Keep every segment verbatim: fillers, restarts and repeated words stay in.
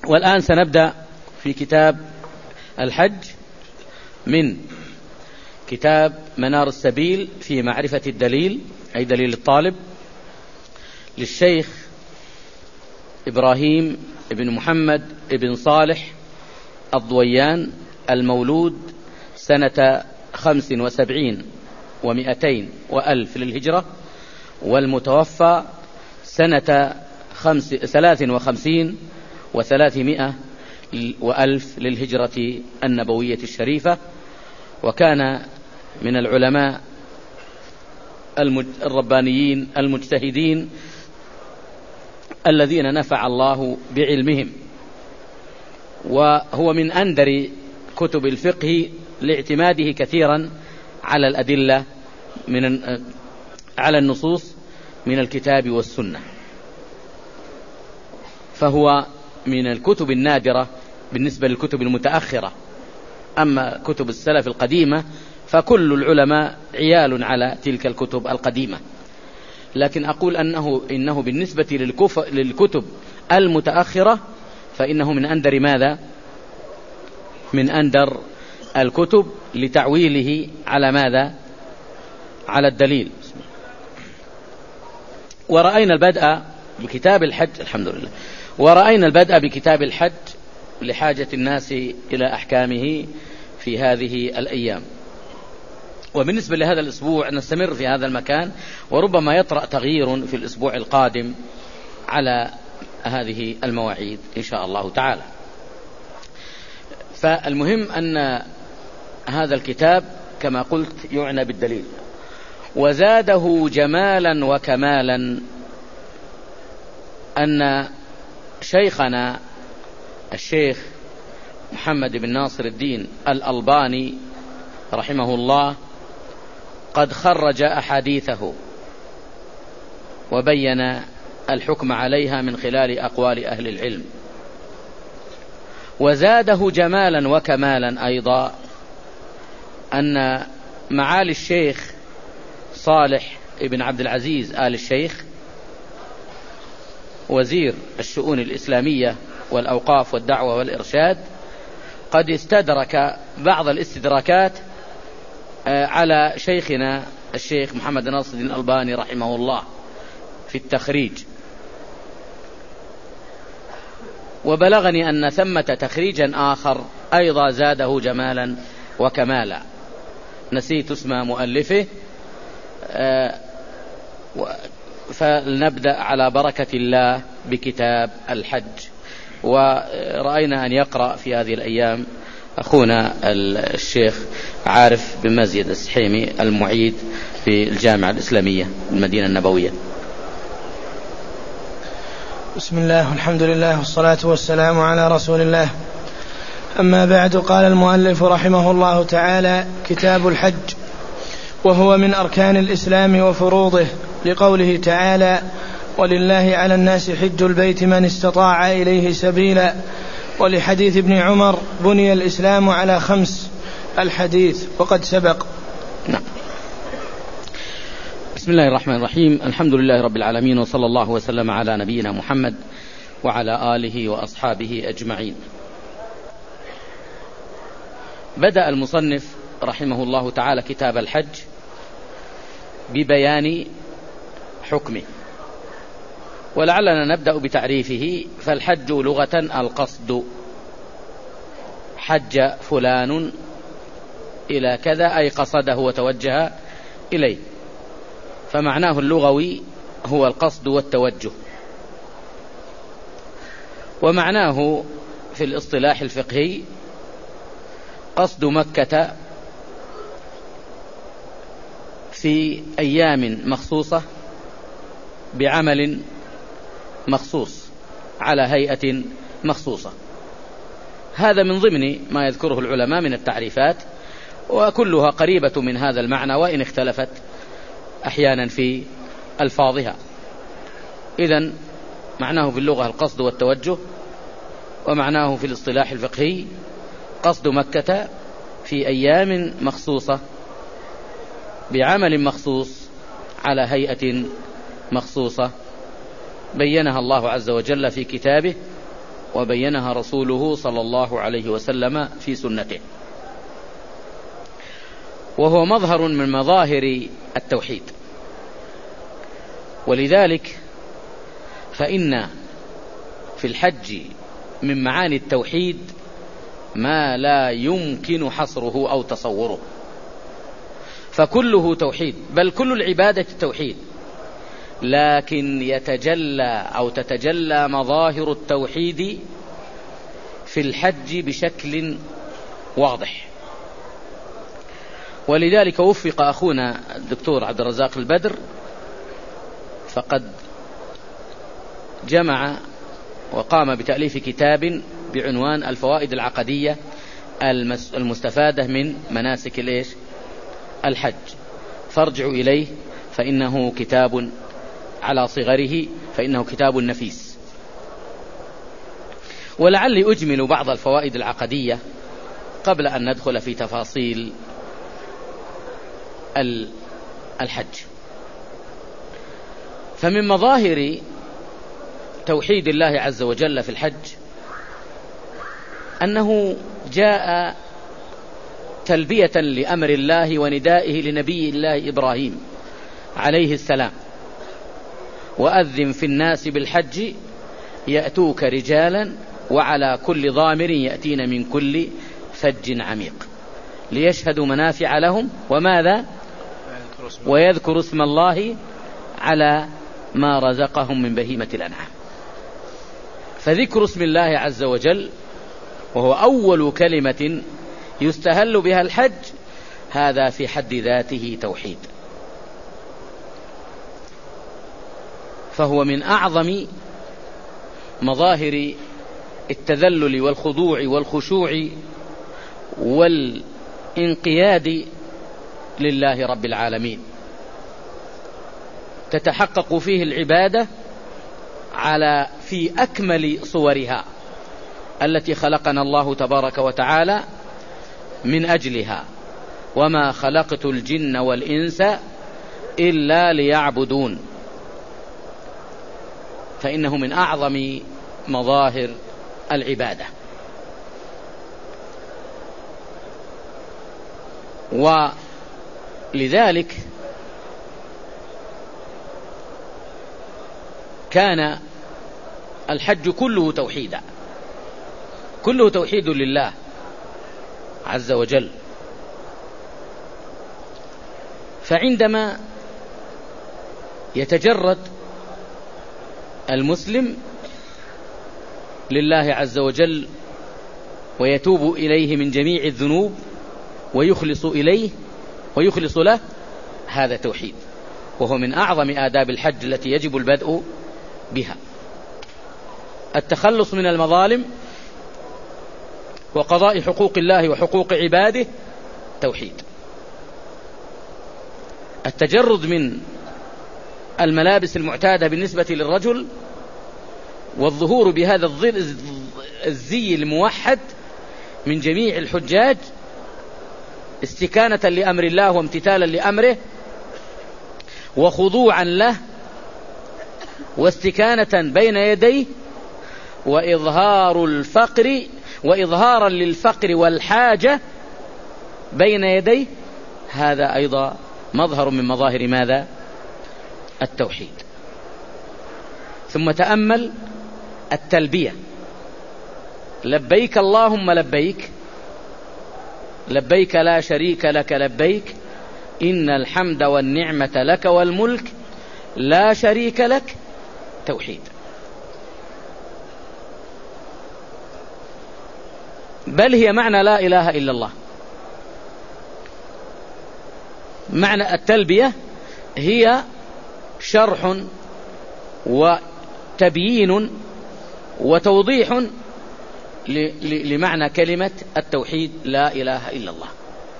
والآن سنبدأ في كتاب الحج من كتاب منار السبيل في معرفة الدليل، أي دليل الطالب، للشيخ إبراهيم بن محمد بن صالح الضويان، المولود سنة خمس وسبعين ومئتين وألف للهجرة، والمتوفى سنة خمس ثلاث وخمسين وثلاثمائة وألف للهجرة النبوية الشريفة. وكان من العلماء الربانيين المجتهدين الذين نفع الله بعلمهم، وهو من أندر كتب الفقه لاعتماده كثيرا على الأدلة من على النصوص من الكتاب والسنة، فهو من الكتب النادرة بالنسبة للكتب المتأخرة. أما كتب السلف القديمة فكل العلماء عيال على تلك الكتب القديمة، لكن أقول أنه إنه بالنسبة للكتب المتأخرة فإنه من أندر ماذا؟ من أندر الكتب لتعويله على ماذا؟ على الدليل. ورأينا البدء بكتاب الحج، الحمد لله، ورأينا البدء بكتاب الحج لحاجة الناس إلى أحكامه في هذه الأيام. وبالنسبة لهذا الأسبوع نستمر في هذا المكان، وربما يطرأ تغيير في الأسبوع القادم على هذه المواعيد إن شاء الله تعالى. فالمهم أن هذا الكتاب كما قلت يعنى بالدليل. وزاده جمالا وكمالا أن شيخنا الشيخ محمد بن ناصر الدين الألباني رحمه الله قد خرج أحاديثه وبين الحكم عليها من خلال أقوال أهل العلم. وزاده جمالا وكمالا أيضا أن معالي الشيخ صالح بن عبد العزيز آل الشيخ وزير الشؤون الإسلامية والأوقاف والدعوة والإرشاد قد استدرك بعض الاستدراكات على شيخنا الشيخ محمد ناصر الدين الألباني رحمه الله في التخريج. وبلغني أن ثمة تخريجا آخر أيضا زاده جمالا وكمالا، نسيت اسم مؤلفه، فلنبدأ على بركة الله بكتاب الحج. ورأينا أن يقرأ في هذه الأيام أخونا الشيخ عارف بن مزيد السحيمي المعيد في الجامعة الإسلامية المدينة النبوية. بسم الله والحمد لله والصلاة والسلام على رسول الله. أما بعد، قال المؤلف رحمه الله تعالى: كتاب الحج، وهو من أركان الإسلام وفروضه، لقوله تعالى: ولله على الناس حج البيت من استطاع إليه سبيلا، ولحديث ابن عمر: بني الإسلام على خمس، الحديث وقد سبق. نعم. بسم الله الرحمن الرحيم، الحمد لله رب العالمين، وصلى الله وسلم على نبينا محمد وعلى آله وأصحابه أجمعين. بدأ المصنف رحمه الله تعالى كتاب الحج ببيان حكمه، ولعلنا نبدأ بتعريفه. فالحج لغة القصد، حج فلان إلى كذا أي قصده وتوجه إليه، فمعناه اللغوي هو القصد والتوجه. ومعناه في الاصطلاح الفقهي قصد مكة في أيام مخصوصة بعمل مخصوص على هيئة مخصوصة. هذا من ضمن ما يذكره العلماء من التعريفات، وكلها قريبة من هذا المعنى وإن اختلفت أحيانا في ألفاظها. إذن معناه في اللغة القصد والتوجه، ومعناه في الاصطلاح الفقهي قصد مكة في أيام مخصوصة بعمل مخصوص على هيئة مخصوصة بينها الله عز وجل في كتابه وبينها رسوله صلى الله عليه وسلم في سنته، وهو مظهر من مظاهر التوحيد. ولذلك فإن في الحج من معاني التوحيد ما لا يمكن حصره أو تصوره، فكله توحيد، بل كل العبادة توحيد، لكن يتجلى أو تتجلى مظاهر التوحيد في الحج بشكل واضح. ولذلك وفق أخونا الدكتور عبد الرزاق البدر، فقد جمع وقام بتأليف كتاب بعنوان الفوائد العقدية المستفادة من مناسك الإيش؟ الحج، فارجعوا إليه فإنه كتاب على صغره، فإنه كتاب نفيس. ولعلي أجمل بعض الفوائد العقدية قبل أن ندخل في تفاصيل الحج. فمن مظاهر توحيد الله عز وجل في الحج أنه جاء تلبية لأمر الله وندائه لنبي الله إبراهيم عليه السلام: وأذن في الناس بالحج يأتوك رجالا وعلى كل ضامر يأتين من كل فج عميق ليشهدوا منافع لهم وماذا؟ ويذكروا اسم الله على ما رزقهم من بهيمة الأنعام. فذكر اسم الله عز وجل وهو أول كلمة يستهل بها الحج، هذا في حد ذاته توحيد، فهو من أعظم مظاهر التذلل والخضوع والخشوع والانقياد لله رب العالمين. تتحقق فيه العبادة على في أكمل صورها التي خلقنا الله تبارك وتعالى من أجلها: وما خلقت الجن والإنس إلا ليعبدون. فإنه من أعظم مظاهر العبادة. ولذلك كان الحج كله توحيدا، كله توحيد لله عز وجل. فعندما يتجرد المسلم لله عز وجل ويتوب إليه من جميع الذنوب ويخلص إليه ويخلص له، هذا توحيد، وهو من أعظم آداب الحج التي يجب البدء بها. التخلص من المظالم وقضاء حقوق الله وحقوق عباده توحيد. التجرد من الملابس المعتادة بالنسبة للرجل والظهور بهذا الزي الموحد من جميع الحجاج استكانة لأمر الله وامتثالا لأمره وخضوعا له واستكانة بين يديه وإظهار الفقر وإظهارا للفقر والحاجة بين يديه، هذا أيضا مظهر من مظاهر ماذا؟ التوحيد. ثم تأمل التلبية: لبيك اللهم لبيك، لبيك لا شريك لك لبيك، إن الحمد والنعمة لك والملك لا شريك لك. توحيد. بل هي معنى لا إله إلا الله. معنى التلبية هي شرح وتبيين وتوضيح لمعنى كلمة التوحيد لا إله إلا الله.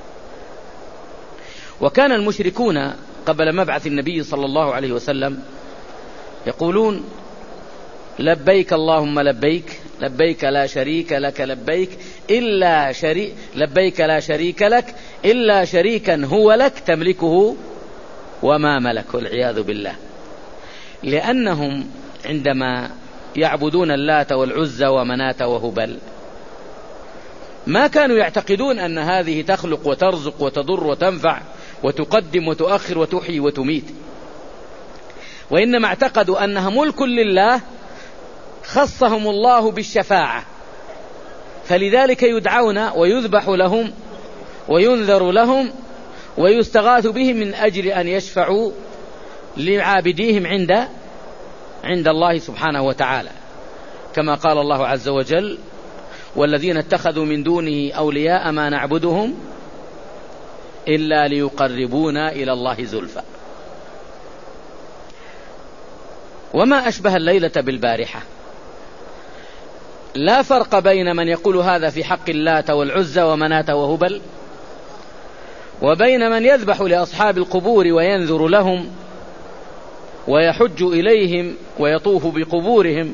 وكان المشركون قبل مبعث النبي صلى الله عليه وسلم يقولون: لبيك اللهم لبيك، لبيك لا شريك لك لبيك إلا شريك لبيك لا شريك لك إلا شريكا هو لك تملكه وما ملك، والعياذ بالله. لأنهم عندما يعبدون اللات والعزى ومناة وهبل ما كانوا يعتقدون أن هذه تخلق وترزق وتضر وتنفع وتقدم وتؤخر وتحيي وتميت، وإنما اعتقدوا أنها ملك لله خصهم الله بالشفاعة، فلذلك يدعون ويذبح لهم وينذر لهم ويستغاث بهم من أجل أن يشفعوا لعابديهم عند عند الله سبحانه وتعالى، كما قال الله عز وجل: والذين اتخذوا من دونه أولياء ما نعبدهم إلا ليقربونا إلى الله زلفى. وما أشبه الليلة بالبارحة، لا فرق بين من يقول هذا في حق اللات والعزى ومناة وهبل وبين من يذبح لأصحاب القبور وينذر لهم ويحج إليهم ويطوف بقبورهم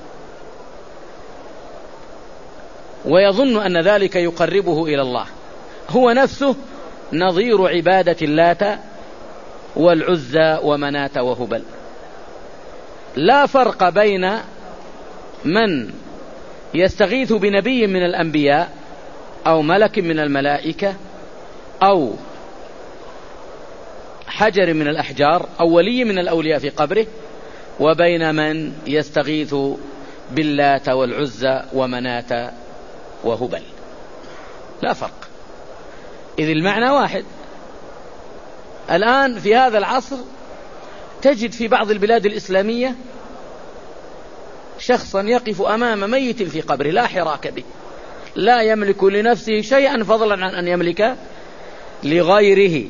ويظن أن ذلك يقربه إلى الله، هو نفسه نظير عبادة اللات والعزى ومناة وهبل. لا فرق بين من يستغيث بنبي من الأنبياء أو ملك من الملائكة أو حجر من الأحجار أو ولي من الأولياء في قبره وبين من يستغيث باللات والعزى ومناة وهبل، لا فرق، إذ المعنى واحد. الآن في هذا العصر تجد في بعض البلاد الإسلامية شخصا يقف أمام ميت في قبره لا حراك به، لا يملك لنفسه شيئا فضلا عن أن يملك لغيره،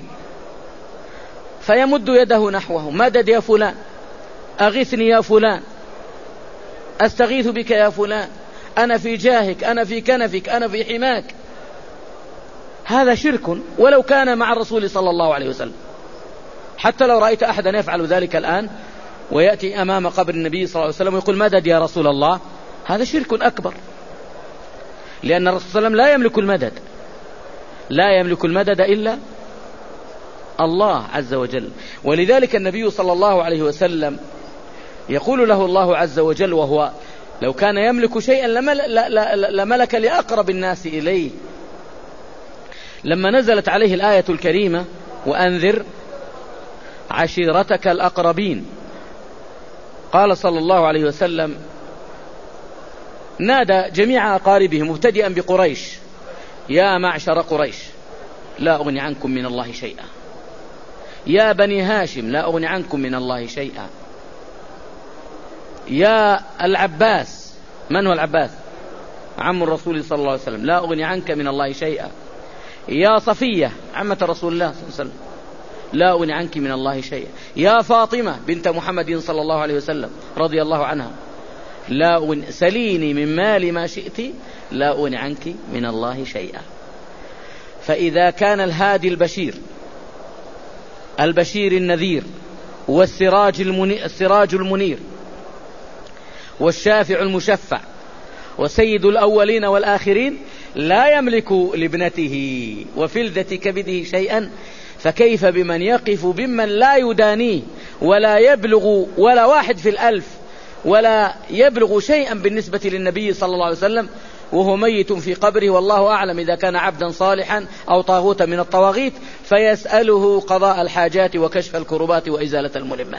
فيمد يده نحوه: مدد يا فلان، أغثني يا فلان، أستغيث بك يا فلان، أنا في جاهك، أنا في كنفك، أنا في حماك. هذا شرك ولو كان مع الرسول صلى الله عليه وسلم. حتى لو رأيت أحدا يفعل ذلك الآن ويأتي أمام قبر النبي صلى الله عليه وسلم ويقول: مدد يا رسول الله، هذا شرك أكبر، لأن الرسول صلى الله عليه وسلم لا يملك المدد، لا يملك المدد إلا الله عز وجل. ولذلك النبي صلى الله عليه وسلم يقول له الله عز وجل، وهو لو كان يملك شيئا لملك لأقرب الناس إليه، لما نزلت عليه الآية الكريمة: وأنذر عشيرتك الأقربين، قال صلى الله عليه وسلم: نادى جميع أقاربه مبتدئا بقريش: يا معشر قريش لا أغني عنكم من الله شيئا، يا بني هاشم لا أغني عنكم من الله شيئا، يا العباس، من هو العباس؟ عم الرسول صلى الله عليه وسلم، لا أغني عنك من الله شيئا، يا صفية عمة رسول الله صلى الله عليه وسلم، لا أغني عنك من الله شيئا، يا فاطمة بنت محمد صلى الله عليه وسلم رضي الله عنها، لا أغني سليني من مال ما شئت لا أغني عنك من الله شيئا. فإذا كان الهادي البشير البشير النذير والسراج المنير, السراج المنير والشافع المشفع وسيد الأولين والآخرين لا يملك لابنته وفلذة كبده شيئا، فكيف بمن يقف بمن لا يدانيه ولا يبلغ ولا واحد في الألف ولا يبلغ شيئا بالنسبة للنبي صلى الله عليه وسلم، وهو ميت في قبره، والله أعلم إذا كان عبدا صالحا أو طاغوتا من الطواغيت، فيسأله قضاء الحاجات وكشف الكربات وإزالة الملمات.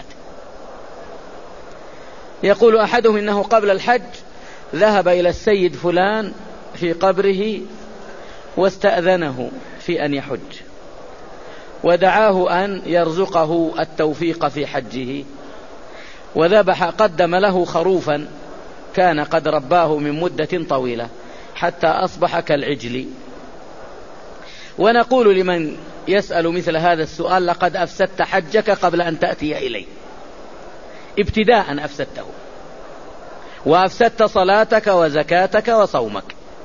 يقول أحدهم إنه قبل الحج ذهب إلى السيد فلان في قبره واستأذنه في أن يحج، ودعاه أن يرزقه التوفيق في حجه، وذبح قدم له خروفا كان قد رباه من مدة طويلة حتى أصبح كالعجل. ونقول لمن يسأل مثل هذا السؤال: لقد أفسدت حجك قبل أن تأتي إليه، ابتداء أفسدته، وأفسدت صلاتك وزكاتك وصومك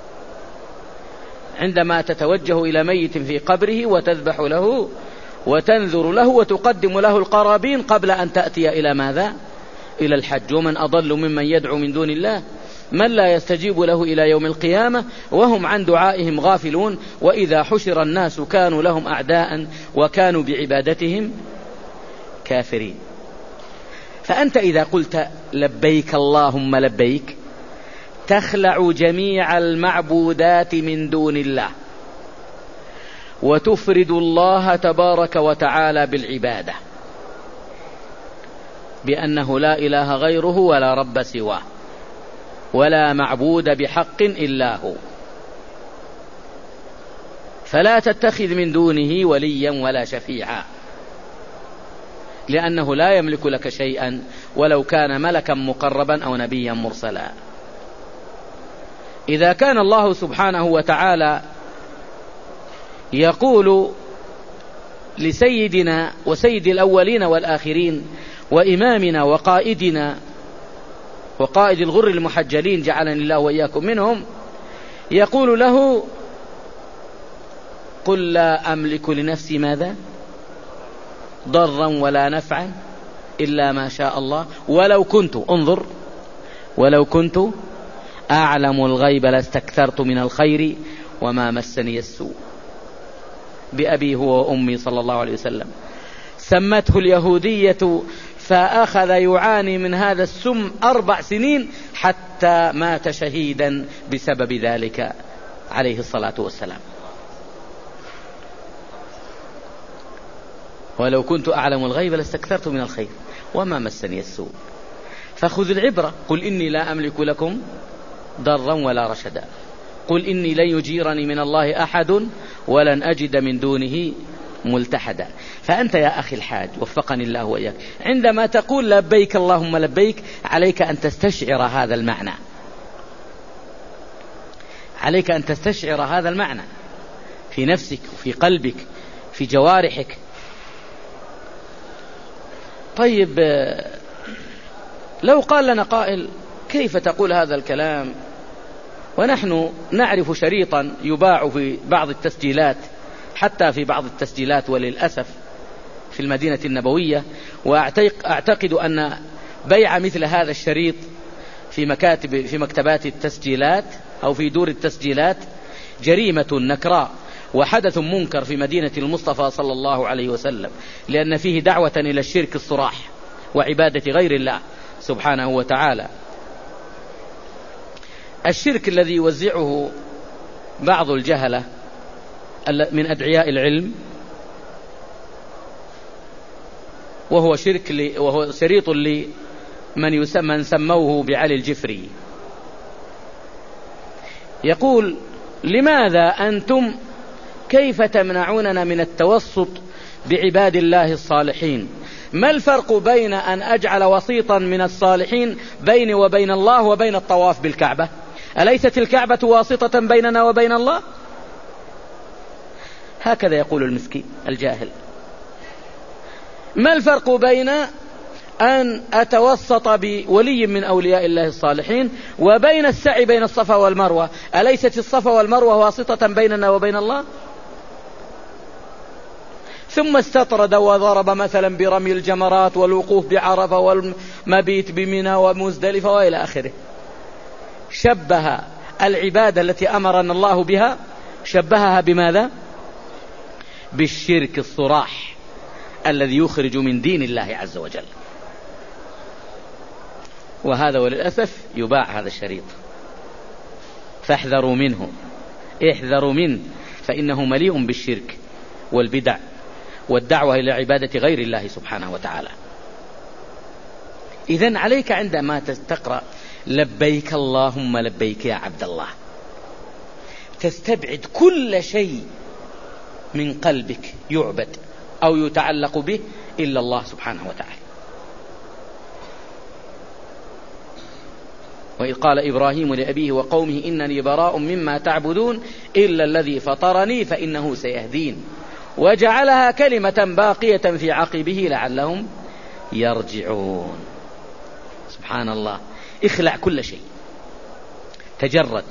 عندما تتوجه إلى ميت في قبره وتذبح له وتنذر له وتقدم له القرابين قبل أن تأتي إلى ماذا؟ إلى الحج. ومن أضل ممن يدعو من دون الله من لا يستجيب له إلى يوم القيامة وهم عن دعائهم غافلون، وإذا حشر الناس كانوا لهم أعداء وكانوا بعبادتهم كافرين. فأنت إذا قلت لبيك اللهم لبيك تخلع جميع المعبودات من دون الله وتفرد الله تبارك وتعالى بالعبادة بأنه لا إله غيره ولا رب سواه ولا معبود بحق إلا هو، فلا تتخذ من دونه وليا ولا شفيعا لأنه لا يملك لك شيئا ولو كان ملكا مقربا أو نبيا مرسلا. إذا كان الله سبحانه وتعالى يقول لسيدنا وسيد الأولين والآخرين وإمامنا وقائدنا وقائد الغر المحجلين جعلني الله وإياكم منهم، يقول له قل لا أملك لنفسي ماذا ضرا ولا نفعا إلا ما شاء الله ولو كنت انظر ولو كنت أعلم الغيب لاستكثرت من الخير وما مسني السوء. بأبي هو وأمي صلى الله عليه وسلم سمته اليهودية فأخذ يعاني من هذا السم أربع سنين حتى مات شهيدا بسبب ذلك عليه الصلاة والسلام. ولو كنت أعلم الغيب لاستكثرت من الخير وما مسني السوء. فخذ العبرة، قل إني لا أملك لكم ضرا ولا رشدا، قل إني لن يجيرني من الله أحد ولن أجد من دونه ملتحدا. فأنت يا أخي الحاج وفقني الله وإياك عندما تقول لبيك اللهم لبيك عليك أن تستشعر هذا المعنى، عليك أن تستشعر هذا المعنى في نفسك وفي قلبك في جوارحك. طيب لو قال لنا قائل كيف تقول هذا الكلام ونحن نعرف شريطا يباع في بعض التسجيلات، حتى في بعض التسجيلات وللأسف في المدينة النبوية، وأعتقد أن بيع مثل هذا الشريط في مكاتب في مكتبات التسجيلات أو في دور التسجيلات جريمة نكراء وحدث منكر في مدينة المصطفى صلى الله عليه وسلم، لأن فيه دعوة إلى الشرك الصراح وعبادة غير الله سبحانه وتعالى. الشرك الذي يوزعه بعض الجهلة من أدعياء العلم وهو شرك لي وهو شريط لمن يسمى سموه بعلي الجفري، يقول لماذا أنتم كيف تمنعوننا من التوسط بعباد الله الصالحين؟ ما الفرق بين أن أجعل وسيطا من الصالحين بيني وبين الله وبين الطواف بالكعبة؟ أليست الكعبة واسطة بيننا وبين الله؟ هكذا يقول المسكين الجاهل. ما الفرق بين أن أتوسط بولي من أولياء الله الصالحين وبين السعي بين الصفا والمروة؟ أليست الصفا والمروة واسطة بيننا وبين الله؟ ثم استطرد وضرب مثلا برمي الجمرات والوقوف بعرفة والمبيت بمنى ومزدلفة وإلى آخره. شبه العبادة التي أمرنا الله بها شبهها بماذا؟ بالشرك الصراح الذي يخرج من دين الله عز وجل. وهذا وللأسف يباع هذا الشريط، فاحذروا منه، احذروا منه، فإنه مليء بالشرك والبدع والدعوة إلى عبادة غير الله سبحانه وتعالى. إذن عليك عندما تقرأ لبيك اللهم لبيك يا عبد الله تستبعد كل شيء من قلبك يعبد أو يتعلق به إلا الله سبحانه وتعالى. وإذ قال إبراهيم لأبيه وقومه إنني براء مما تعبدون إلا الذي فطرني فإنه سيهدين وجعلها كلمة باقية في عقبه لعلهم يرجعون. سبحان الله، اخلع كل شيء، تجرد،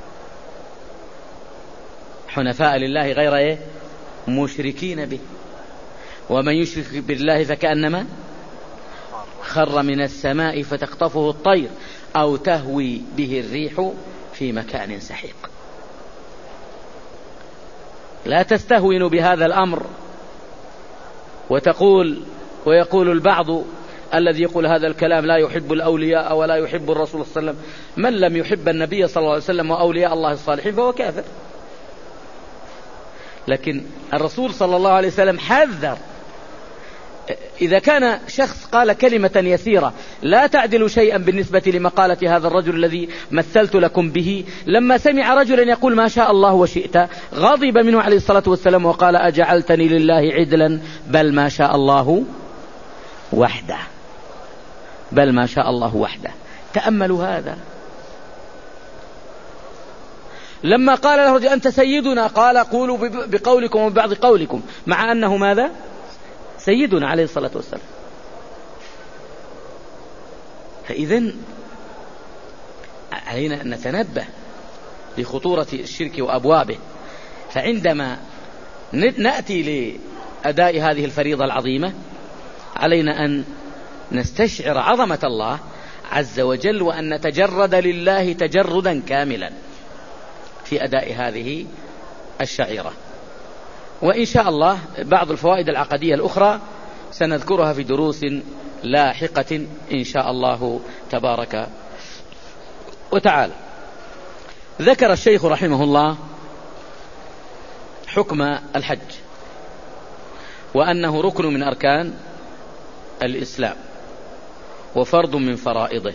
حنفاء لله غير ايه مشركين به. ومن يشرك بالله فكأنما خر من السماء فتخطفه الطير أو تهوي به الريح في مكان سحيق. لا تستهون بهذا الأمر وتقول ويقول البعض الذي يقول هذا الكلام لا يحب الأولياء ولا يحب الرسول صلى الله عليه وسلم. من لم يحب النبي صلى الله عليه وسلم وأولياء الله الصالحين فهو كافر. لكن الرسول صلى الله عليه وسلم حذر. إذا كان شخص قال كلمة يسيرة لا تعدل شيئا بالنسبة لمقالة هذا الرجل الذي مثلت لكم به، لما سمع رجلا يقول ما شاء الله وشئت غضب منه عليه الصلاة والسلام وقال أجعلتني لله عدلا بل ما شاء الله وحده، بل ما شاء الله وحده. تأملوا هذا. لما قال له رجل أنت سيدنا قال قولوا بقولكم وبعض قولكم، مع أنه ماذا؟ سيدنا عليه الصلاة والسلام. فإذن علينا أن نتنبه لخطورة الشرك وأبوابه. فعندما نأتي لأداء هذه الفريضة العظيمة علينا أن نستشعر عظمة الله عز وجل، وأن نتجرد لله تجردا كاملا في أداء هذه الشعيرة. وإن شاء الله بعض الفوائد العقدية الأخرى سنذكرها في دروس لاحقة إن شاء الله تبارك وتعالى. ذكر الشيخ رحمه الله حكم الحج وأنه ركن من أركان الإسلام وفرض من فرائضه،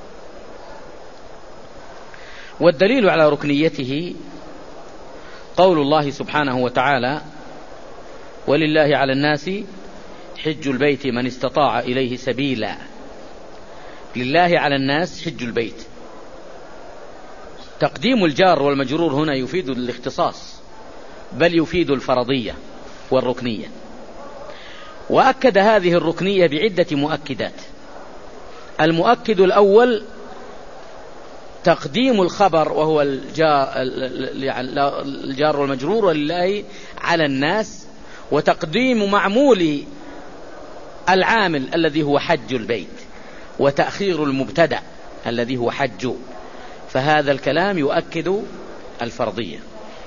والدليل على ركنيته قول الله سبحانه وتعالى ولله على الناس حج البيت من استطاع إليه سبيلا. لله على الناس حج البيت. تقديم الجار والمجرور هنا يفيد الاختصاص بل يفيد الفرضية والركنية، وأكد هذه الركنية بعدة مؤكدات. المؤكد الأول تقديم الخبر وهو الجار والمجرور ولله على الناس، وتقديم معمول العامل الذي هو حج البيت، وتأخير المبتدأ الذي هو حج. فهذا الكلام يؤكد الفرضية.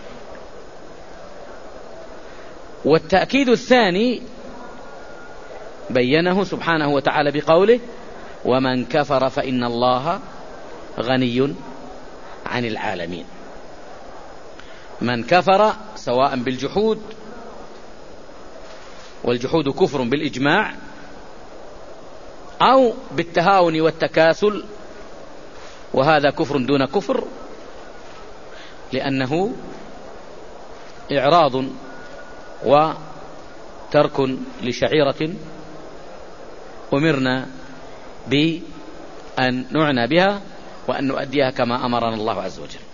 والتأكيد الثاني بينه سبحانه وتعالى بقوله ومن كفر فإن الله غني عن العالمين. من كفر سواء بالجحود، والجحود كفر بالإجماع، أو بالتهاون والتكاسل، وهذا كفر دون كفر، لأنه إعراض وترك لشعيرة أمرنا بأن نعنى بها وأن نؤديها كما أمرنا الله عز وجل.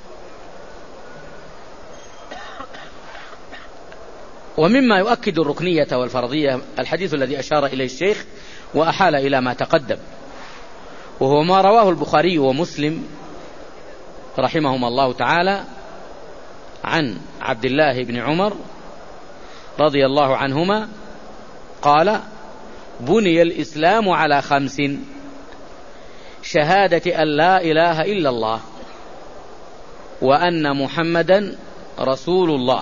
ومما يؤكد الركنية والفرضية الحديث الذي أشار إليه الشيخ وأحال إلى ما تقدم، وهو ما رواه البخاري ومسلم رحمهما الله تعالى عن عبد الله بن عمر رضي الله عنهما قال بني الإسلام على خمس: شهادة أن لا إله إلا الله وأن محمدا رسول الله،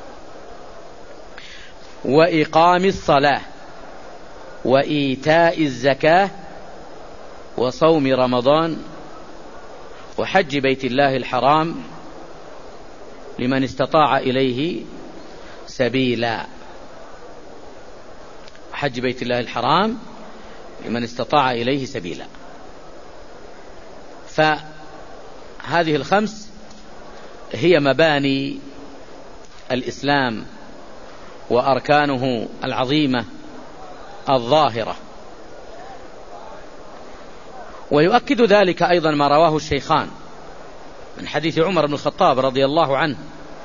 وإقام الصلاة، وإيتاء الزكاة، وصوم رمضان، وحج بيت الله الحرام لمن استطاع إليه سبيلا. حج بيت الله الحرام لمن استطاع إليه سبيلا. فهذه الخمس هي مباني الإسلام وأركانه العظيمة الظاهرة. ويؤكد ذلك أيضا ما رواه الشيخان من حديث عمر بن الخطاب رضي الله عنه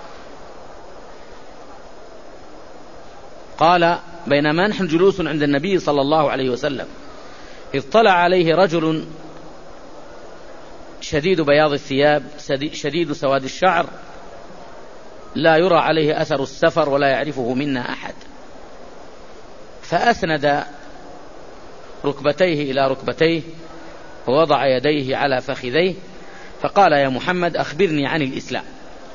قال بينما نحن جلوس عند النبي صلى الله عليه وسلم إذ طلع عليه رجل شديد بياض الثياب شديد سواد الشعر لا يرى عليه أثر السفر ولا يعرفه منا أحد، فأسند ركبتيه إلى ركبتيه ووضع يديه على فخذيه فقال يا محمد أخبرني عن الإسلام.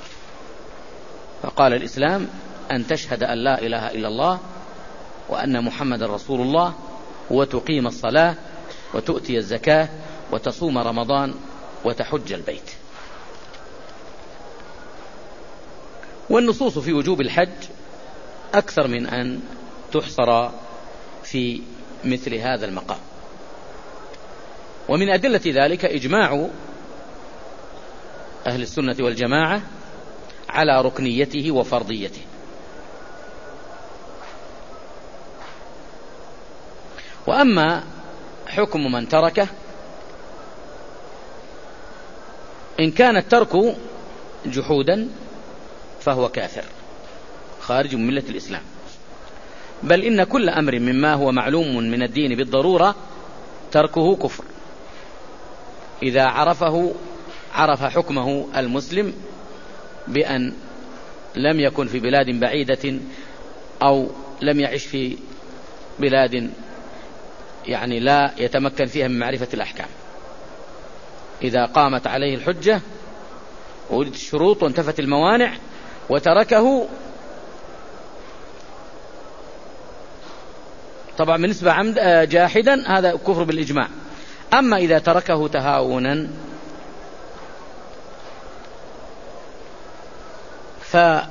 فقال الإسلام أن تشهد أن لا إله إلا الله وأن محمد رسول الله وتقيم الصلاة وتؤتي الزكاة وتصوم رمضان وتحج البيت. والنصوص في وجوب الحج أكثر من أن تحصر في مثل هذا المقام. ومن أدلة ذلك إجماع أهل السنة والجماعة على ركنيته وفرضيته. وأما حكم من تركه، إن كان الترك جحودا فهو كافر خارج من ملة الإسلام، بل إن كل أمر مما هو معلوم من الدين بالضرورة تركه كفر إذا عرفه عرف حكمه المسلم بأن لم يكن في بلاد بعيدة أو لم يعش في بلاد يعني لا يتمكن فيها من معرفة الأحكام. إذا قامت عليه الحجة ووجدت الشروط وانتفت الموانع وتركه، طبعا بالنسبة عمد جاحدا هذا كفر بالإجماع. أما إذا تركه تهاونا فإن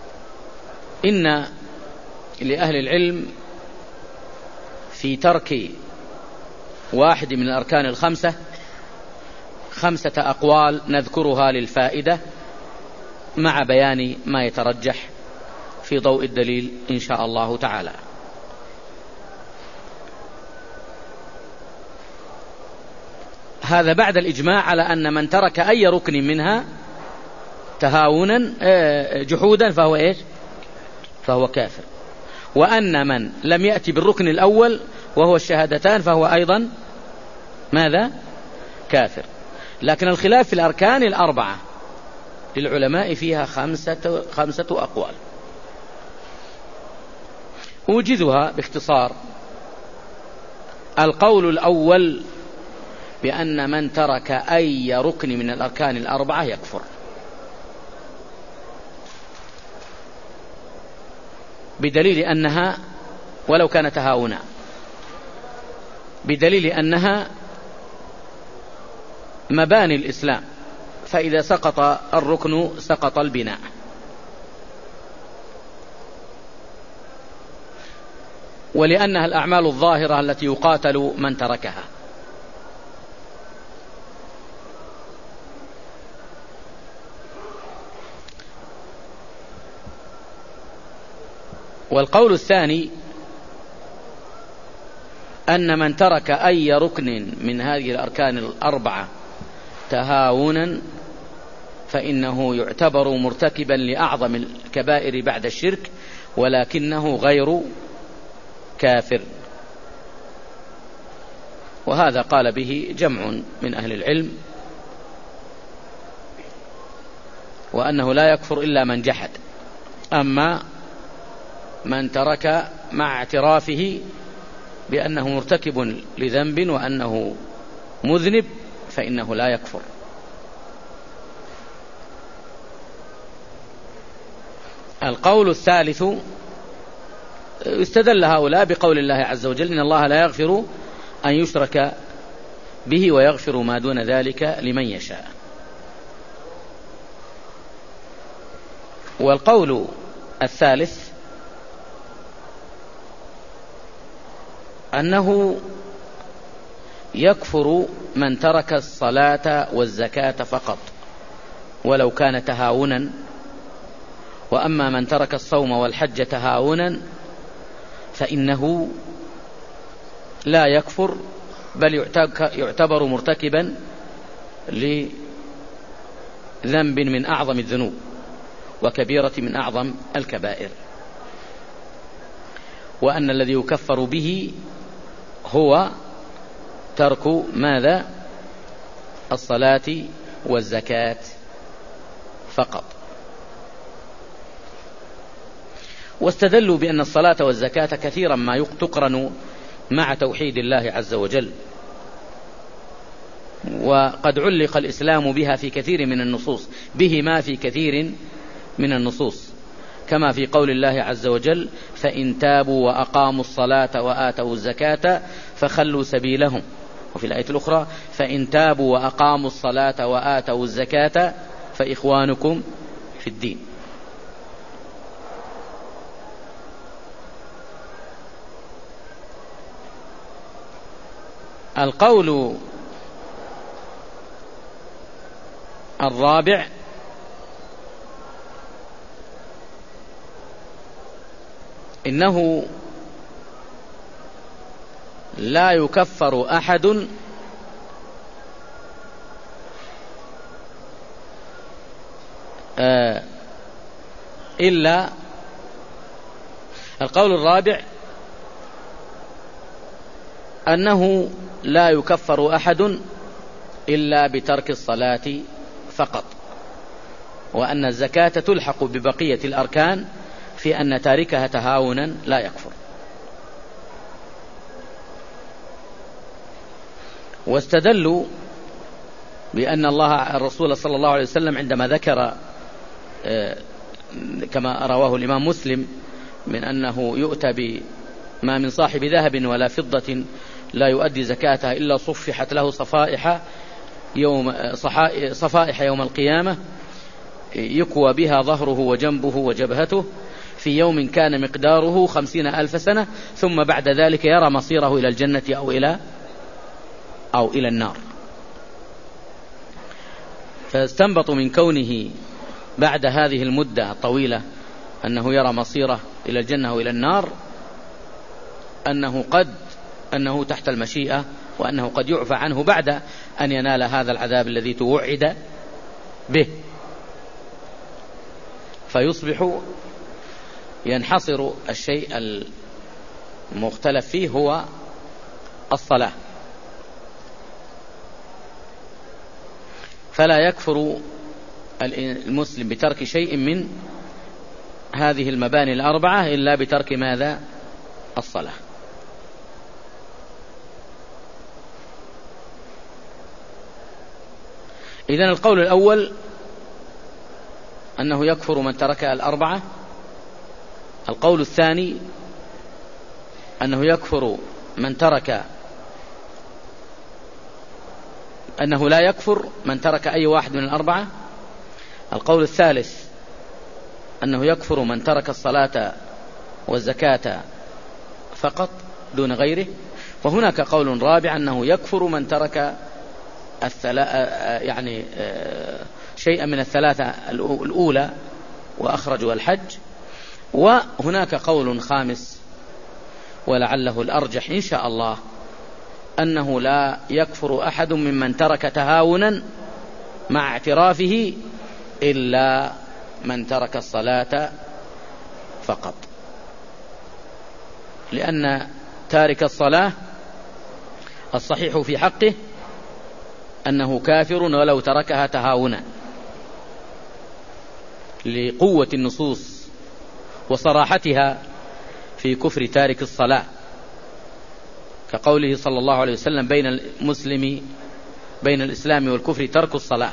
لأهل العلم في ترك واحد من الأركان الخمسة خمسة أقوال نذكرها للفائدة مع بيان ما يترجح في ضوء الدليل إن شاء الله تعالى. هذا بعد الإجماع على أن من ترك أي ركن منها تهاونا جحودا فهو إيش؟ فهو كافر. وأن من لم يأتي بالركن الأول وهو الشهادتان فهو أيضا ماذا؟ كافر. لكن الخلاف في الأركان الأربعة للعلماء فيها خمسة, خمسة أقوال أوجزها باختصار. القول الأول بأن من ترك أي ركن من الأركان الأربعة يكفر، بدليل أنها ولو كان تهاونا، بدليل أنها مباني الإسلام، فإذا سقط الركن سقط البناء. ولأنها الأعمال الظاهرة التي يقاتل من تركها. والقول الثاني أن من ترك أي ركن من هذه الأركان الأربعة تهاونا فإنه يعتبر مرتكبا لأعظم الكبائر بعد الشرك ولكنه غير كافر. وهذا قال به جمع من أهل العلم، وأنه لا يكفر إلا من جحد. أما من ترك مع اعترافه بأنه مرتكب لذنب وأنه مذنب فإنه لا يكفر. القول الثالث استدل هؤلاء بقول الله عز وجل إن الله لا يغفر أن يشرك به ويغفر ما دون ذلك لمن يشاء. والقول الثالث أنه يكفر من ترك الصلاة والزكاة فقط ولو كان تهاونا، وأما من ترك الصوم والحج تهاونا فإنه لا يكفر بل يعتبر مرتكبا لذنب من أعظم الذنوب وكبيرة من أعظم الكبائر، وأن الذي يكفر به هو ترك ماذا؟ الصلاة والزكاة فقط. واستدلوا بأن الصلاة والزكاة كثيرا ما تقرن مع توحيد الله عز وجل، وقد علق الإسلام بها في كثير من النصوص بهما في كثير من النصوص، كما في قول الله عز وجل: فإن تابوا وأقاموا الصلاة وآتوا الزكاة فخلوا سبيلهم. وفي الآية الأخرى: فإن تابوا وأقاموا الصلاة وآتوا الزكاة فإخوانكم في الدين. القول الرابع: إنه لا يكفر أحد آه إلا القول الرابع أنه لا يكفر أحد إلا بترك الصلاة فقط، وأن الزكاة تلحق ببقية الأركان في أن تاركها تهاونا لا يكفر. واستدلوا بأن الله الرسول صلى الله عليه وسلم عندما ذكر كما رواه الإمام مسلم من أنه يؤتى بما من صاحب ذهب ولا فضة لا يؤدي زكاتها إلا صفحت له صفائح يوم صفائح يوم القيامة يكوى بها ظهره وجنبه وجبهته في يوم كان مقداره خمسين ألف سنة، ثم بعد ذلك يرى مصيره إلى الجنة أو إلى أو إلى النار. فاستنبطوا من كونه بعد هذه المدة الطويلة أنه يرى مصيره إلى الجنة أو إلى النار أنه قد أنه تحت المشيئة، وأنه قد يعفى عنه بعد أن ينال هذا العذاب الذي توعد به، فيصبح ينحصر الشيء المختلف فيه هو الصلاة. فلا يكفر المسلم بترك شيء من هذه المباني الأربعة إلا بترك ماذا؟ الصلاة. إذن القول الأول أنه يكفر من ترك الأربعة. القول الثاني أنه يكفر من ترك أنه لا يكفر من ترك أي واحد من الأربعة. القول الثالث أنه يكفر من ترك الصلاة والزكاة فقط دون غيره. وهناك قول رابع أنه يكفر من ترك يعني شيئا من الثلاثة الأولى وأخرجوا الحج. وهناك قول خامس ولعله الأرجح إن شاء الله أنه لا يكفر أحد ممن ترك تهاونا مع اعترافه إلا من ترك الصلاة فقط، لأن تارك الصلاة الصحيح في حقه أنه كافر ولو تركها تهاونا، لقوة النصوص وصراحتها في كفر تارك الصلاة، كقوله صلى الله عليه وسلم: بين المسلم بين الإسلام والكفر ترك الصلاة.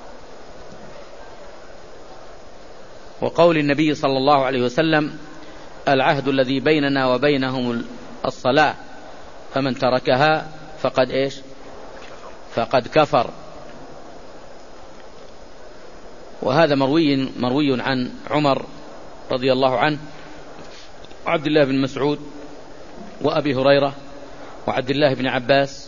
وقول النبي صلى الله عليه وسلم: العهد الذي بيننا وبينهم الصلاة فمن تركها فقد إيش فقد كفر. وهذا مروي مروي عن عمر رضي الله عنه وعبد الله بن مسعود وأبي هريرة وعبد الله بن عباس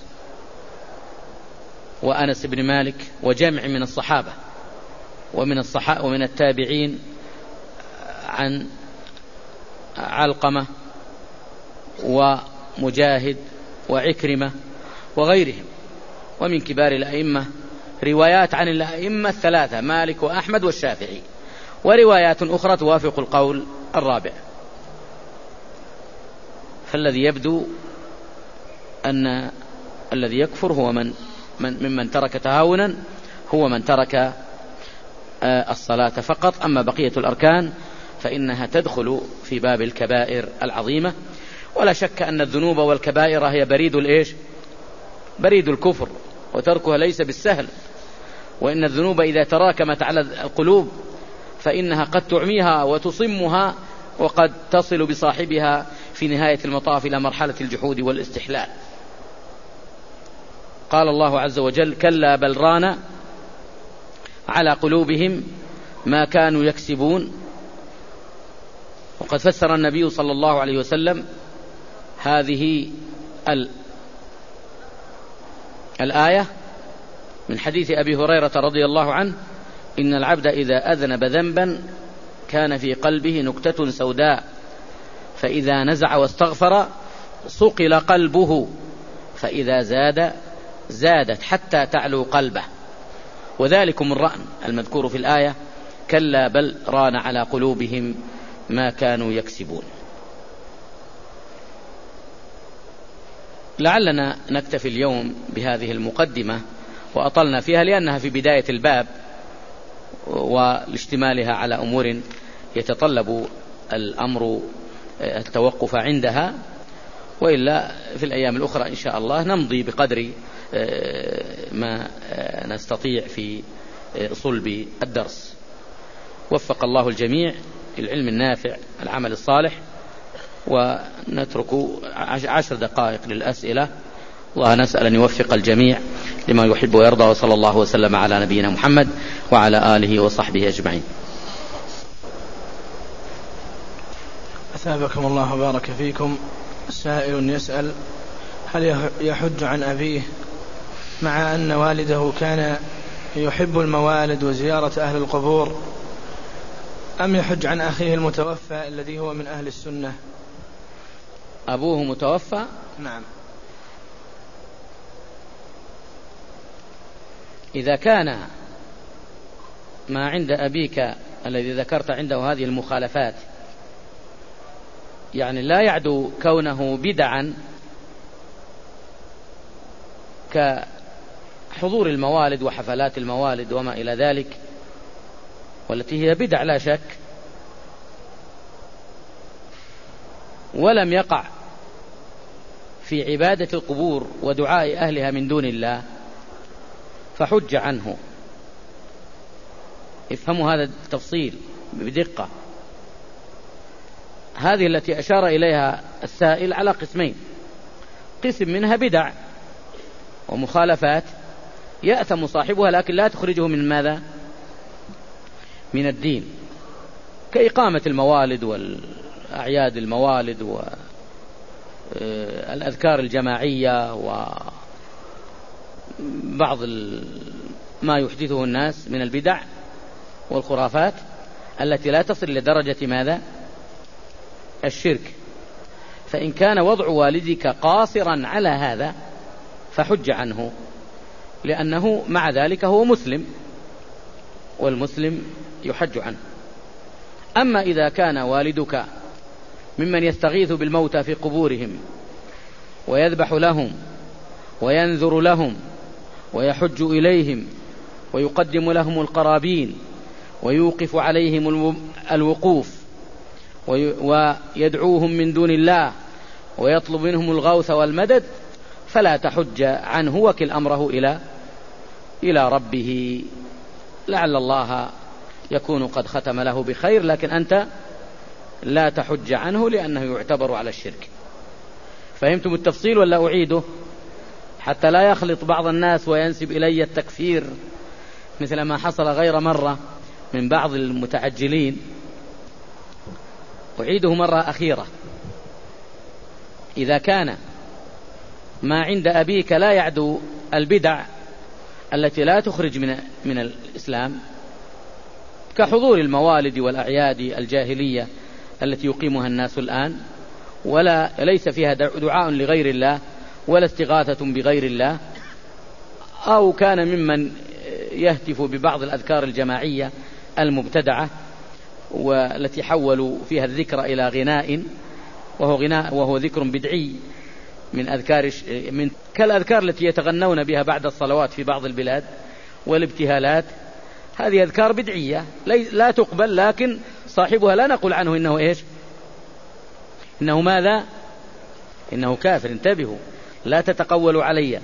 وأنس بن مالك وجمع من الصحابة ومن الصحابة ومن التابعين عن علقمة ومجاهد وعكرمة وغيرهم ومن كبار الأئمة، روايات عن الأئمة الثلاثة مالك وأحمد والشافعي، وروايات أخرى توافق القول الرابع. فالذي يبدو أن الذي يكفر هو من ممن ترك تهاونا هو من ترك الصلاة فقط. أما بقية الأركان فإنها تدخل في باب الكبائر العظيمة، ولا شك أن الذنوب والكبائر هي بريد الإيش بريد الكفر، وتركها ليس بالسهل. وإن الذنوب إذا تراكمت على القلوب فإنها قد تعميها وتصمها، وقد تصل بصاحبها في نهاية المطاف إلى مرحلة الجحود والاستحلال. قال الله عز وجل: كلا بل ران على قلوبهم ما كانوا يكسبون. وقد فسر النبي صلى الله عليه وسلم هذه الآية من حديث أبي هريرة رضي الله عنه: إن العبد إذا أذنب ذنبا كان في قلبه نكتة سوداء، فإذا نزع واستغفر صقل قلبه، فإذا زاد زادت حتى تعلو قلبه. وذلكم الرأن المذكور في الآية: كلا بل ران على قلوبهم ما كانوا يكسبون. لعلنا نكتفي اليوم بهذه المقدمة، وأطلنا فيها لأنها في بداية الباب ولاشتمالها على أمور يتطلب الأمر التوقف عندها، وإلا في الأيام الأخرى إن شاء الله نمضي بقدر ما نستطيع في صلب الدرس. وفق الله الجميع للعلم النافع العمل الصالح. ونترك عشر دقائق للأسئلة، الله نسأل أن يوفق الجميع لما يحب ويرضى، وصلى الله وسلم على نبينا محمد وعلى آله وصحبه أجمعين. أثابكم الله وبارك فيكم. سائل يسأل: هل يحج عن أبيه مع أن والده كان يحب الموالد وزيارة أهل القبور، أم يحج عن أخيه المتوفى الذي هو من أهل السنة؟ أبوه متوفى؟ نعم. إذا كان ما عند أبيك الذي ذكرت عنده هذه المخالفات يعني لا يعدو كونه بدعا كحضور الموالد وحفلات الموالد وما إلى ذلك، والتي هي بدع لا شك، ولم يقع في عبادة القبور ودعاء أهلها من دون الله، فحج عنه. افهموا هذا التفصيل بدقة. هذه التي أشار إليها السائل على قسمين: قسم منها بدع ومخالفات يأثم صاحبها لكن لا تخرجه من ماذا؟ من الدين، كإقامة الموالد والأعياد الموالد والأذكار الجماعية وبعض ما يحدثه الناس من البدع والخرافات التي لا تصل لدرجة ماذا؟ الشرك. فإن كان وضع والدك قاصرا على هذا فحج عنه، لأنه مع ذلك هو مسلم، والمسلم يحج عنه. أما إذا كان والدك ممن يستغيث بالموتى في قبورهم ويذبح لهم وينذر لهم ويحج إليهم ويقدم لهم القرابين ويوقف عليهم الوقوف ويدعوهم من دون الله ويطلب منهم الغوث والمدد، فلا تحج عنه، وكل أمره إلى إلى ربه، لعل الله يكون قد ختم له بخير، لكن أنت لا تحج عنه لأنه يعتبر على الشرك. فهمتم التفصيل ولا أعيده حتى لا يخلط بعض الناس وينسب إلي التكفير مثل ما حصل غير مرة من بعض المتعجلين؟ أعيده مرة أخيرة: إذا كان ما عند أبيك لا يعدو البدع التي لا تخرج من من الإسلام، كحضور الموالد والأعياد الجاهلية التي يقيمها الناس الآن، ولا ليس فيها دعاء لغير الله ولا استغاثة بغير الله، أو كان ممن يهتف ببعض الأذكار الجماعية المبتدعة والتي حولوا فيها الذكر إلى غناء، وهو غناء وهو ذكر بدعي من أذكار من كالأذكار التي يتغنون بها بعد الصلوات في بعض البلاد والابتهالات. هذه أذكار بدعية لا تقبل، لكن صاحبها لا نقول عنه إنه إيش؟ إنه ماذا؟ إنه كافر. انتبهوا، لا تتقولوا علي.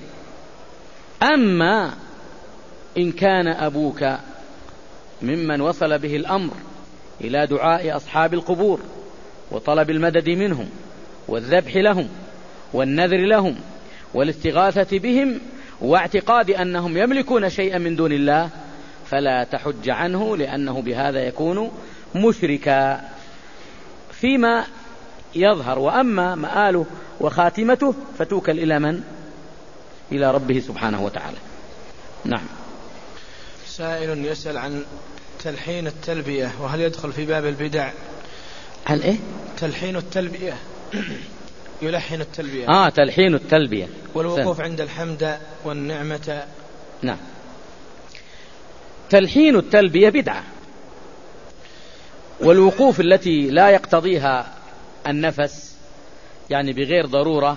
أما إن كان أبوك ممن وصل به الأمر إلى دعاء أصحاب القبور وطلب المدد منهم والذبح لهم والنذر لهم والاستغاثة بهم واعتقاد أنهم يملكون شيئا من دون الله، فلا تحج عنه، لأنه بهذا يكون مشركا فيما يظهر. وأما مآله وخاتمته فتوكل إلى من؟ إلى ربه سبحانه وتعالى. نعم. سائل يسأل عن تلحين التلبية، وهل يدخل في باب البدع؟ عن إيه؟ تلحين التلبية يلحن التلبية. آه تلحين التلبية والوقوف سن. عند الحمد والنعمة. نعم. تلحين التلبية بدعة، والوقوف التي لا يقتضيها النفس يعني بغير ضرورة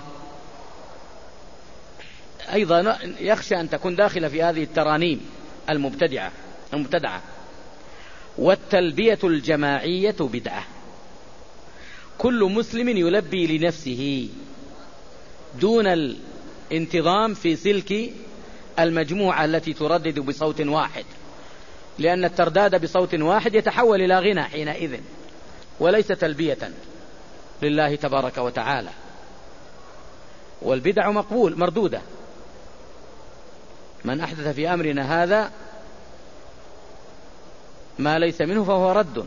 أيضا يخشى أن تكون داخلة في هذه الترانيم المبتدعة المبتدعة. والتلبية الجماعية بدعة، كل مسلم يلبي لنفسه دون الانتظام في سلك المجموعة التي تردد بصوت واحد، لأن الترداد بصوت واحد يتحول إلى غنى حينئذ وليس تلبية لله تبارك وتعالى. والبدع مقبول مردودة، من أحدث في أمرنا هذا ما ليس منه فهو رد.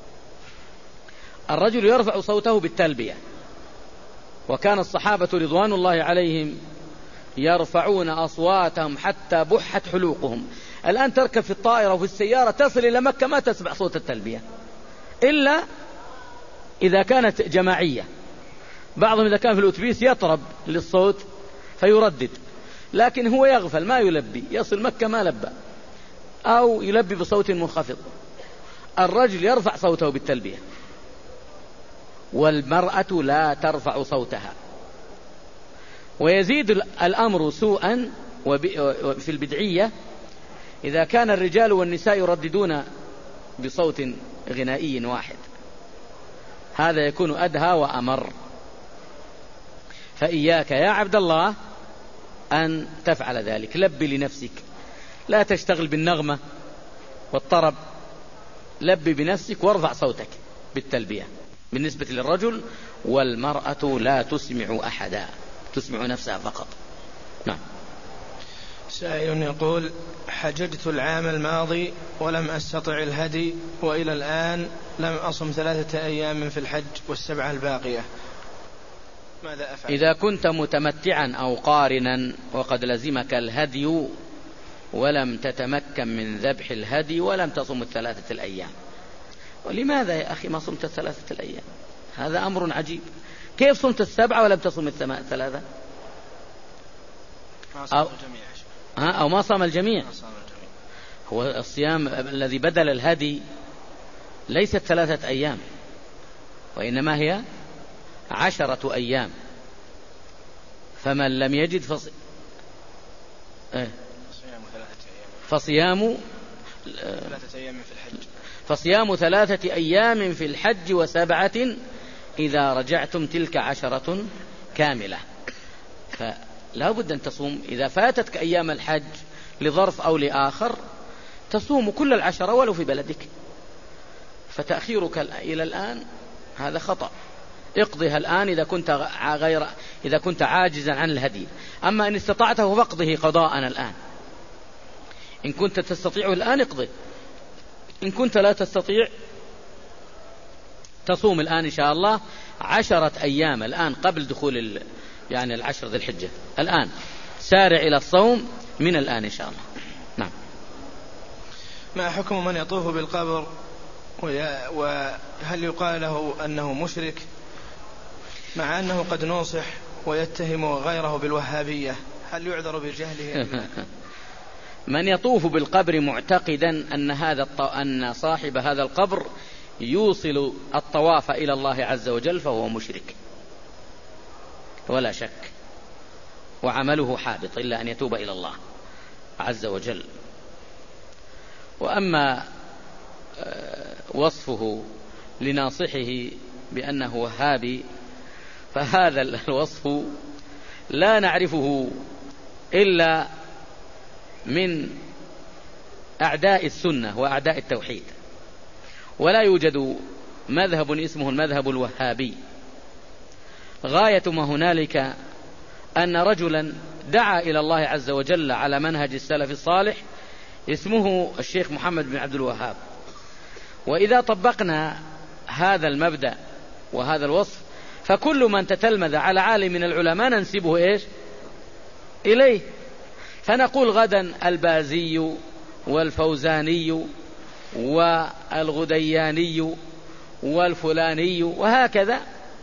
الرجل يرفع صوته بالتلبية، وكان الصحابة رضوان الله عليهم يرفعون أصواتهم حتى بحت حلوقهم. الآن تركب في الطائرة وفي السيارة تصل إلى مكة ما تسمع صوت التلبية إلا إذا كانت جماعية. بعضهم إذا كان في الأتوبيس يطرب للصوت فيردد، لكن هو يغفل ما يلبي، يصل مكة ما لبى، أو يلبي بصوت منخفض. الرجل يرفع صوته بالتلبية، والمرأة لا ترفع صوتها. ويزيد الأمر سوءا في البدعية إذا كان الرجال والنساء يرددون بصوت غنائي واحد، هذا يكون أدهى وأمر. فإياك يا عبد الله أن تفعل ذلك، لبي لنفسك، لا تشتغل بالنغمة والطرب، لبي بنفسك وارفع صوتك بالتلبية بالنسبة للرجل، والمرأة لا تسمع أحدا، تسمع نفسها فقط. نعم. سائل يقول: حججت العام الماضي ولم أستطع الهدي، وإلى الآن لم أصم ثلاثة أيام في الحج والسبعة الباقية، ماذا أفعل؟ إذا كنت متمتعا أو قارنا وقد لزمك الهدي ولم تتمكن من ذبح الهدي ولم تصم الثلاثة الأيام، ولماذا يا أخي ما صمت الثلاثة الأيام؟ هذا أمر عجيب. كيف صمت السبعة ولم تصم الثلاثة؟ أو, أو ما صام الجميع. هو الصيام الذي بدل الهدي ليست ثلاثة أيام، وإنما هي عشرة أيام. فمن لم يجد فص... إيه؟ فصيام ثلاثة أيام في الحج فصيام ثلاثة أيام في الحج وسبعة إذا رجعتم تلك عشرة كاملة. فلا بد أن تصوم إذا فاتتك أيام الحج لظرف أو لآخر، تصوم كل العشرة ولو في بلدك. فتأخيرك إلى الآن هذا خطأ، اقضها الآن إذا كنت غير إذا كنت عاجزا عن الهدي. أما إن استطعته فاقضه قضاء الآن، إن كنت تستطيع الآن اقضه، إن كنت لا تستطيع تصوم الآن إن شاء الله عشرة أيام الآن قبل دخول ال... يعني العشر ذي الحجة. الآن سارع إلى الصوم من الآن إن شاء الله. نعم. ما حكم من يطوف بالقبر ويا... وهل يقال له أنه مشرك مع أنه قد نوصح ويتهم غيره بالوهابية؟ هل يعذر بجهله؟ من يطوف بالقبر معتقدا أن هذا الط... أن صاحب هذا القبر يوصل الطواف إلى الله عز وجل فهو مشرك ولا شك، وعمله حابط إلا أن يتوب إلى الله عز وجل. وأما وصفه لناصحه بأنه وهابي فهذا الوصف لا نعرفه إلا من أعداء السنة وأعداء التوحيد، ولا يوجد مذهب اسمه المذهب الوهابي. غاية ما هنالك أن رجلا دعا إلى الله عز وجل على منهج السلف الصالح اسمه الشيخ محمد بن عبد الوهاب. وإذا طبقنا هذا المبدأ وهذا الوصف فكل من تتلمذ على عالم من العلماء ننسبه إيش إليه، فنقول غدا البازي والفوزاني والغدياني والفلاني وهكذا.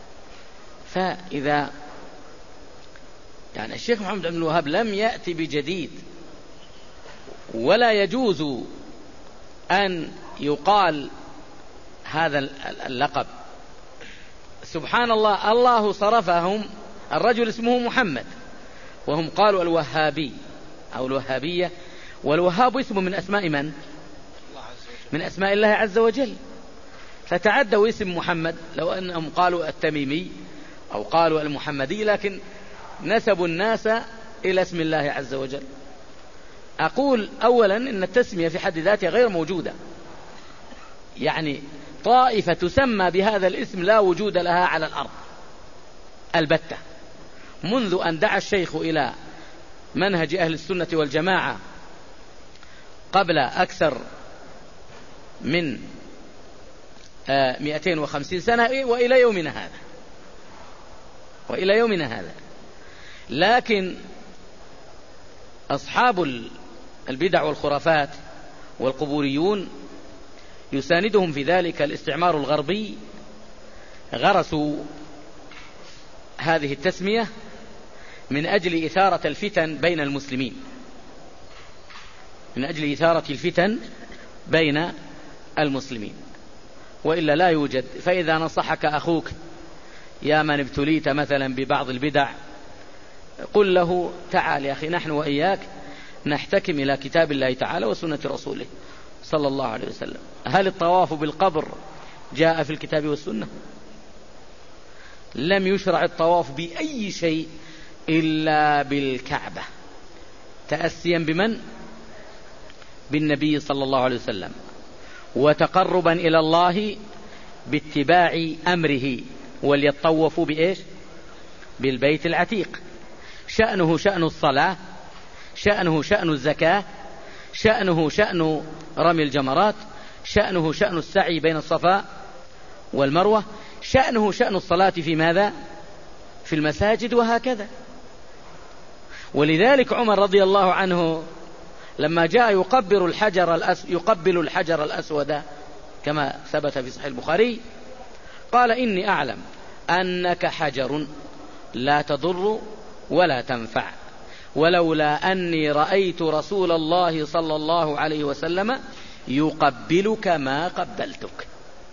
فإذا يعني الشيخ محمد بن الوهاب لم يأتي بجديد، ولا يجوز أن يقال هذا اللقب. سبحان الله، الله صرفهم، الرجل اسمه محمد وهم قالوا الوهابي أو الوهابية، والوهاب اسم من أسماء من؟ من أسماء الله عز وجل. فتعدوا اسم محمد، لو أنهم قالوا التميمي أو قالوا المحمدي، لكن نسبوا الناس إلى اسم الله عز وجل. أقول أولا إن التسمية في حد ذاتها غير موجودة، يعني طائفة تسمى بهذا الاسم لا وجود لها على الأرض البتة، منذ أن دعا الشيخ إلى منهج أهل السنة والجماعة قبل أكثر من مئتين وخمسين سنة وإلى يومنا هذا وإلى يومنا هذا. لكن أصحاب البدع والخرافات والقبوريون يساندهم في ذلك الاستعمار الغربي، غرسوا هذه التسمية من أجل إثارة الفتن بين المسلمين، من أجل إثارة الفتن بين المسلمين، وإلا لا يوجد. فإذا نصحك أخوك يا من ابتليت مثلا ببعض البدع، قل له تعال يا أخي نحن وإياك نحتكم إلى كتاب الله تعالى وسنة رسوله صلى الله عليه وسلم. هل الطواف بالقبر جاء في الكتاب والسنة؟ لم يشرع الطواف بأي شيء إلا بالكعبة، تأسيا بمن؟ بالنبي صلى الله عليه وسلم، وتقربا إلى الله باتباع أمره. وليطوفوا بإيش؟ بالبيت العتيق. شأنه شأن الصلاة، شأنه شأن الزكاة، شأنه شأن رمي الجمرات، شأنه شأن السعي بين الصفا والمروة، شأنه شأن الصلاة في ماذا؟ في المساجد، وهكذا. ولذلك عمر رضي الله عنه لما جاء يقبل الحجر الأس يقبل الحجر الأسود كما ثبت في صحيح البخاري، قال إني أعلم أنك حجر لا تضر ولا تنفع، ولولا أني رأيت رسول الله صلى الله عليه وسلم يقبلك ما قبلتك.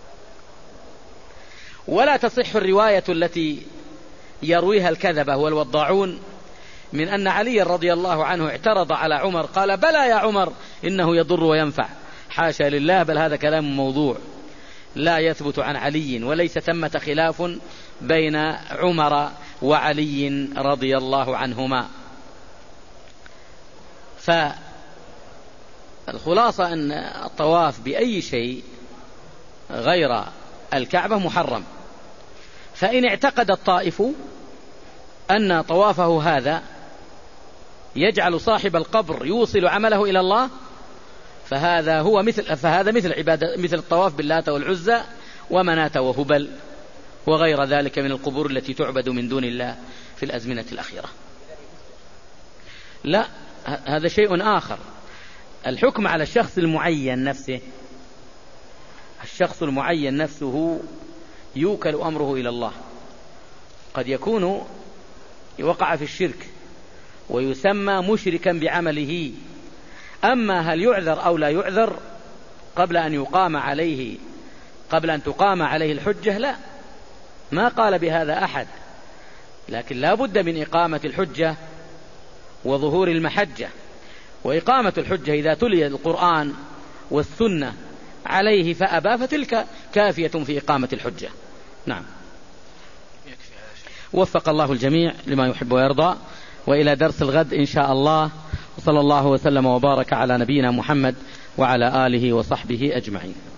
ولا تصح الرواية التي يرويها الكذبة والوضاعون من أن علي رضي الله عنه اعترض على عمر قال بلى يا عمر إنه يضر وينفع. حاشا لله، بل هذا كلام موضوع لا يثبت عن علي، وليس ثمة خلاف بين عمر وعلي رضي الله عنهما. فالخلاصة أن الطواف بأي شيء غير الكعبة محرم. فإن اعتقد الطائف أن طوافه هذا يجعل صاحب القبر يوصل عمله إلى الله، فهذا هو مثل فهذا مثل عبادة مثل الطواف باللات والعزى ومناة وهبل وغير ذلك من القبور التي تعبد من دون الله في الأزمنة الأخيرة. لا، هذا شيء آخر. الحكم على الشخص المعين نفسه، الشخص المعين نفسه يوكل أمره إلى الله. قد يكون وقع في الشرك ويسمى مشركا بعمله، أما هل يعذر أو لا يعذر قبل أن يقام عليه قبل أن تقام عليه الحجة؟ لا، ما قال بهذا أحد، لكن لا بد من إقامة الحجة وظهور المحجة. وإقامة الحجة إذا تلي القرآن والسنة عليه فأبى فتلك كافية في إقامة الحجة. نعم، وفق الله الجميع لما يحب ويرضى. وإلى درس الغد إن شاء الله، وصلى الله وسلم وبارك على نبينا محمد وعلى آله وصحبه أجمعين.